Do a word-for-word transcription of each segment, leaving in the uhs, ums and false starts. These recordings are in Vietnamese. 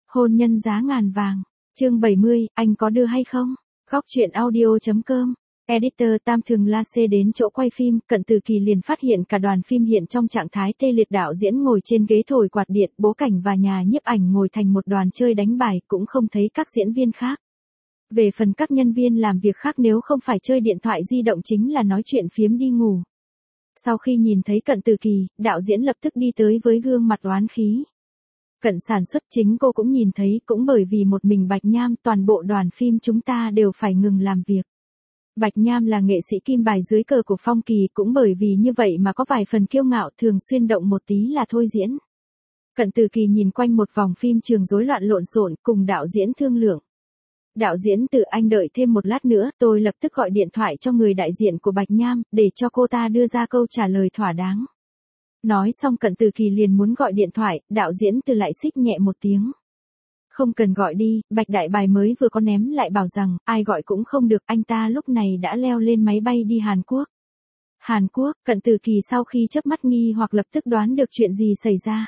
Hôn nhân giá ngàn vàng. Chương bảy mươi, anh có đưa hay không? Góc truyện audio chấm com. Editor Tam Thường La Xê đến chỗ quay phim, Cận Từ Kỳ liền phát hiện cả đoàn phim hiện trong trạng thái tê liệt, đạo diễn ngồi trên ghế thổi quạt điện, bố cảnh và nhà nhiếp ảnh ngồi thành một đoàn chơi đánh bài, cũng không thấy các diễn viên khác. Về phần các nhân viên làm việc khác, nếu không phải chơi điện thoại di động chính là nói chuyện phiếm đi ngủ. Sau khi nhìn thấy Cận Từ Kỳ, đạo diễn lập tức đi tới với gương mặt oán khí. Cận sản xuất, chính cô cũng nhìn thấy, cũng bởi vì một mình Bạch Nham, toàn bộ đoàn phim chúng ta đều phải ngừng làm việc. Bạch Nham là nghệ sĩ kim bài dưới cờ của Phong Kỳ, cũng bởi vì như vậy mà có vài phần kiêu ngạo, thường xuyên động một tí là thôi diễn. Cận Từ Kỳ nhìn quanh một vòng phim trường rối loạn lộn xộn, cùng đạo diễn thương lượng. Đạo diễn Từ, anh đợi thêm một lát nữa, tôi lập tức gọi điện thoại cho người đại diện của Bạch Nham, để cho cô ta đưa ra câu trả lời thỏa đáng. Nói xong Cận Từ Kỳ liền muốn gọi điện thoại, đạo diễn Từ lại xích nhẹ một tiếng. Không cần gọi đi, Bạch đại bài mới vừa có ném lại bảo rằng, ai gọi cũng không được, anh ta lúc này đã leo lên máy bay đi Hàn Quốc. Hàn Quốc, Cận Từ Kỳ sau khi chớp mắt nghi hoặc lập tức đoán được chuyện gì xảy ra.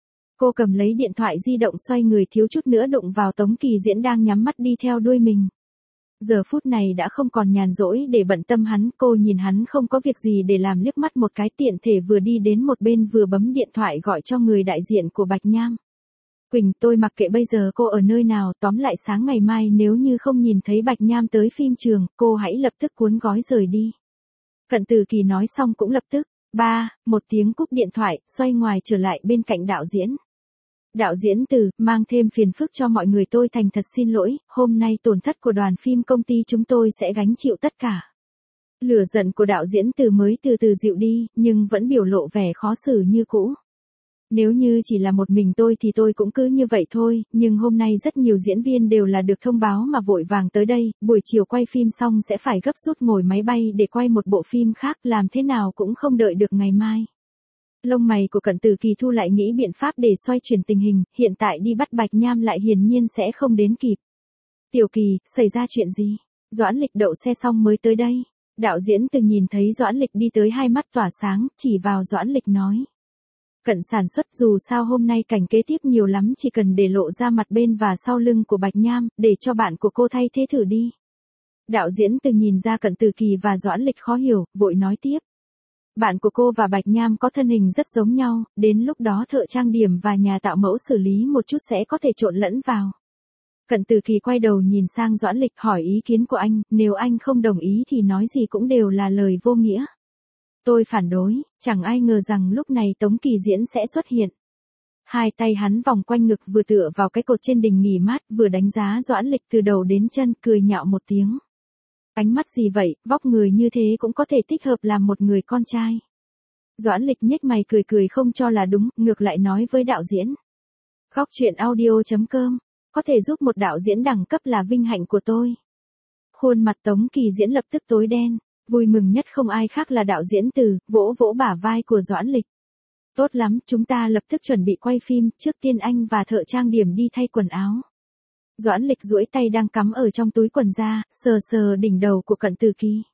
Cô cầm lấy điện thoại di động xoay người thiếu chút nữa đụng vào Tống Kỳ Diễn đang nhắm mắt đi theo đuôi mình. Giờ phút này đã không còn nhàn rỗi để bận tâm hắn, cô nhìn hắn không có việc gì để làm, liếc mắt một cái tiện thể vừa đi đến một bên vừa bấm điện thoại gọi cho người đại diện của Bạch Nham. Quỳnh, tôi mặc kệ bây giờ cô ở nơi nào, tóm lại sáng ngày mai nếu như không nhìn thấy Bạch Nham tới phim trường, cô hãy lập tức cuốn gói rời đi. Cận Từ Kỳ nói xong cũng lập tức, ba, một tiếng cúp điện thoại, xoay ngoài trở lại bên cạnh đạo diễn. Đạo diễn Từ, mang thêm phiền phức cho mọi người, tôi thành thật xin lỗi, hôm nay tổn thất của đoàn phim công ty chúng tôi sẽ gánh chịu tất cả. Lửa giận của đạo diễn Từ mới từ từ dịu đi, nhưng vẫn biểu lộ vẻ khó xử như cũ. Nếu như chỉ là một mình tôi thì tôi cũng cứ như vậy thôi, nhưng hôm nay rất nhiều diễn viên đều là được thông báo mà vội vàng tới đây, buổi chiều quay phim xong sẽ phải gấp rút ngồi máy bay để quay một bộ phim khác, làm thế nào cũng không đợi được ngày mai. Lông mày của Cận Từ Kỳ thu lại, nghĩ biện pháp để xoay chuyển tình hình, hiện tại đi bắt Bạch Nham lại hiển nhiên sẽ không đến kịp. Tiểu Kỳ, xảy ra chuyện gì? Doãn Lịch đậu xe xong mới tới đây. Đạo diễn Từ nhìn thấy Doãn Lịch đi tới, hai mắt tỏa sáng, chỉ vào Doãn Lịch nói. Cận sản xuất, dù sao hôm nay cảnh kế tiếp nhiều lắm, chỉ cần để lộ ra mặt bên và sau lưng của Bạch Nham, để cho bạn của cô thay thế thử đi. Đạo diễn Từ nhìn ra Cận Từ Kỳ và Doãn Lịch khó hiểu, vội nói tiếp. Bạn của cô và Bạch Nham có thân hình rất giống nhau, đến lúc đó thợ trang điểm và nhà tạo mẫu xử lý một chút sẽ có thể trộn lẫn vào. Cận Từ Kỳ quay đầu nhìn sang Doãn Lịch, hỏi ý kiến của anh, nếu anh không đồng ý thì nói gì cũng đều là lời vô nghĩa. Tôi phản đối, chẳng ai ngờ rằng lúc này Tống Kỳ Diễn sẽ xuất hiện. Hai tay hắn vòng quanh ngực, vừa tựa vào cái cột trên đình nghỉ mát, vừa đánh giá Doãn Lịch từ đầu đến chân, cười nhạo một tiếng. Ánh mắt gì vậy, vóc người như thế cũng có thể thích hợp làm một người con trai. Doãn Lịch nhếch mày cười cười không cho là đúng, ngược lại nói với đạo diễn. Góc truyện audio chấm com, có thể giúp một đạo diễn đẳng cấp là vinh hạnh của tôi. Khuôn mặt Tống Kỳ Diễn lập tức tối đen, vui mừng nhất không ai khác là đạo diễn Từ, vỗ vỗ bả vai của Doãn Lịch. Tốt lắm, chúng ta lập tức chuẩn bị quay phim, trước tiên anh và thợ trang điểm đi thay quần áo. Doãn Lịch duỗi tay đang cắm ở trong túi quần ra, sờ sờ đỉnh đầu của Cận Từ Kỳ.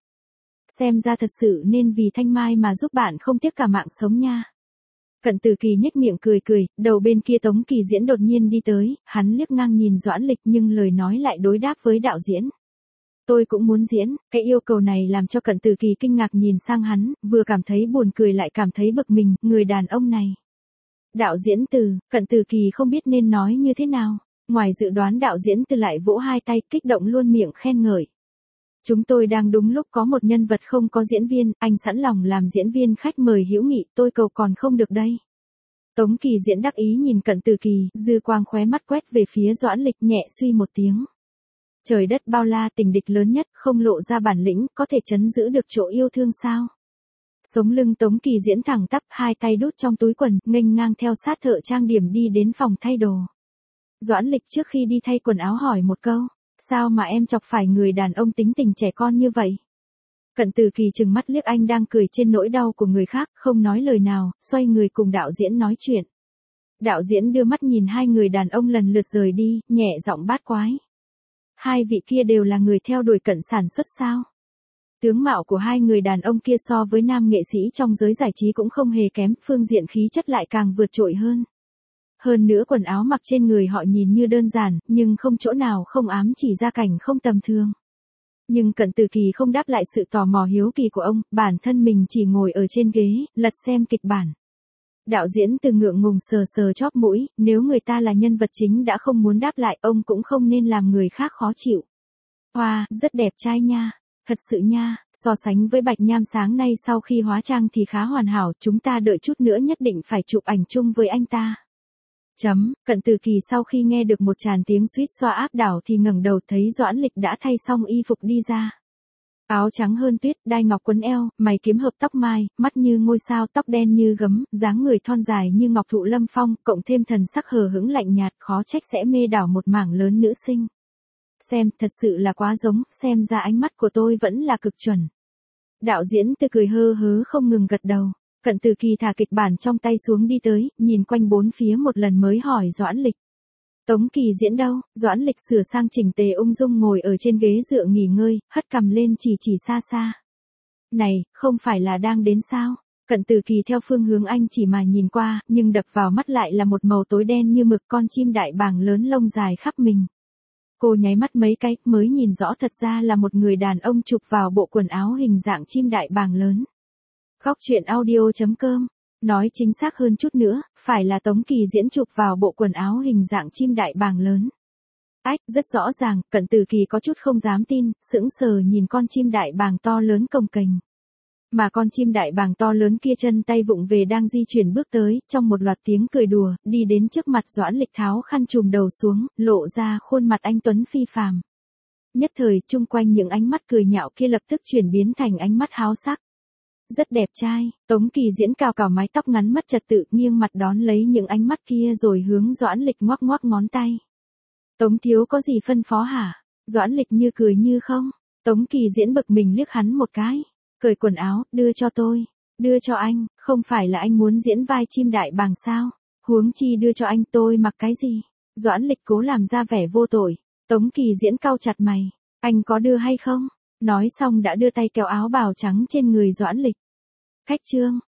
Xem ra thật sự nên vì Thanh Mai mà giúp bạn không tiếc cả mạng sống nha. Cận Từ Kỳ nhếch miệng cười cười, đầu bên kia Tống Kỳ Diễn đột nhiên đi tới, hắn liếc ngang nhìn Doãn Lịch nhưng lời nói lại đối đáp với đạo diễn. Tôi cũng muốn diễn, cái yêu cầu này làm cho Cận Từ Kỳ kinh ngạc nhìn sang hắn, vừa cảm thấy buồn cười lại cảm thấy bực mình, người đàn ông này. Đạo diễn Từ, Cận Từ Kỳ không biết nên nói như thế nào. Ngoài dự đoán, đạo diễn Từ lại vỗ hai tay, kích động luôn miệng khen ngợi. Chúng tôi đang đúng lúc có một nhân vật không có diễn viên, anh sẵn lòng làm diễn viên khách mời hữu nghị, tôi cầu còn không được đây. Tống Kỳ Diễn đắc ý nhìn Cận Từ Kỳ, dư quang khóe mắt quét về phía Doãn Lịch, nhẹ suy một tiếng. Trời đất bao la, tình địch lớn nhất, không lộ ra bản lĩnh, có thể trấn giữ được chỗ yêu thương sao? Sống lưng Tống Kỳ Diễn thẳng tắp, hai tay đút trong túi quần, nghênh ngang theo sát thợ trang điểm đi đến phòng thay đồ. Doãn Lịch trước khi đi thay quần áo hỏi một câu, sao mà em chọc phải người đàn ông tính tình trẻ con như vậy? Cận Từ Kỳ trừng mắt liếc anh đang cười trên nỗi đau của người khác, không nói lời nào, xoay người cùng đạo diễn nói chuyện. Đạo diễn đưa mắt nhìn hai người đàn ông lần lượt rời đi, nhẹ giọng bát quái. Hai vị kia đều là người theo đuổi Cận sản xuất sao? Tướng mạo của hai người đàn ông kia so với nam nghệ sĩ trong giới giải trí cũng không hề kém, phương diện khí chất lại càng vượt trội hơn. Hơn nữa quần áo mặc trên người họ nhìn như đơn giản, nhưng không chỗ nào không ám chỉ ra cảnh không tầm thường. Nhưng Cận Từ Kỳ không đáp lại sự tò mò hiếu kỳ của ông, bản thân mình chỉ ngồi ở trên ghế, lật xem kịch bản. Đạo diễn từ ngượng ngùng sờ sờ chóp mũi, nếu người ta là nhân vật chính đã không muốn đáp lại, ông cũng không nên làm người khác khó chịu. Hoa, wow, rất đẹp trai nha. Thật sự nha, so sánh với Bạch Nham sáng nay sau khi hóa trang thì khá hoàn hảo, chúng ta đợi chút nữa nhất định phải chụp ảnh chung với anh ta. Chấm, Cận Từ Kỳ sau khi nghe được một tràng tiếng suýt xoa áp đảo thì ngẩng đầu thấy Doãn Lịch đã thay xong y phục đi ra. Áo trắng hơn tuyết, đai ngọc quấn eo, mày kiếm hợp tóc mai, mắt như ngôi sao, tóc đen như gấm, dáng người thon dài như ngọc thụ lâm phong, cộng thêm thần sắc hờ hững lạnh nhạt, khó trách sẽ mê đảo một mảng lớn nữ sinh. Xem, thật sự là quá giống, xem ra ánh mắt của tôi vẫn là cực chuẩn. Đạo diễn Từ cười hơ hớ không ngừng gật đầu. Cận Từ Kỳ thả kịch bản trong tay xuống đi tới, nhìn quanh bốn phía một lần mới hỏi Doãn Lịch. Tống Kỳ diễn đâu? Doãn Lịch sửa sang chỉnh tề ung dung ngồi ở trên ghế dựa nghỉ ngơi, hất cằm lên chỉ chỉ xa xa. Này, không phải là đang đến sao? Cận Từ Kỳ theo phương hướng anh chỉ mà nhìn qua, nhưng đập vào mắt lại là một màu tối đen như mực, con chim đại bàng lớn lông dài khắp mình. Cô nháy mắt mấy cái, mới nhìn rõ thật ra là một người đàn ông chụp vào bộ quần áo hình dạng chim đại bàng lớn. Góc truyện audio chấm com. Nói chính xác hơn chút nữa, phải là Tống Kỳ diễn chụp vào bộ quần áo hình dạng chim đại bàng lớn. Ách, rất rõ ràng, Cận Từ Kỳ có chút không dám tin, sững sờ nhìn con chim đại bàng to lớn cồng kềnh. Mà con chim đại bàng to lớn kia chân tay vụng về đang di chuyển bước tới, trong một loạt tiếng cười đùa, đi đến trước mặt Doãn Lịch tháo khăn trùm đầu xuống, lộ ra khuôn mặt anh tuấn phi phàm. Nhất thời, chung quanh những ánh mắt cười nhạo kia lập tức chuyển biến thành ánh mắt háo sắc. Rất đẹp trai, Tống Kỳ diễn cào cào mái tóc ngắn mất trật tự, nghiêng mặt đón lấy những ánh mắt kia rồi hướng Doãn Lịch ngoắc ngoắc ngón tay. Tống thiếu có gì phân phó hả? Doãn Lịch như cười như không. Tống Kỳ diễn bực mình liếc hắn một cái. Cởi quần áo, đưa cho tôi. Đưa cho anh, không phải là anh muốn diễn vai chim đại bàng sao? Huống chi đưa cho anh, tôi mặc cái gì? Doãn Lịch cố làm ra vẻ vô tội. Tống Kỳ diễn cau chặt mày. Anh có đưa hay không? Nói xong đã đưa tay kéo áo bào trắng trên người Doãn Lịch. Khách trương,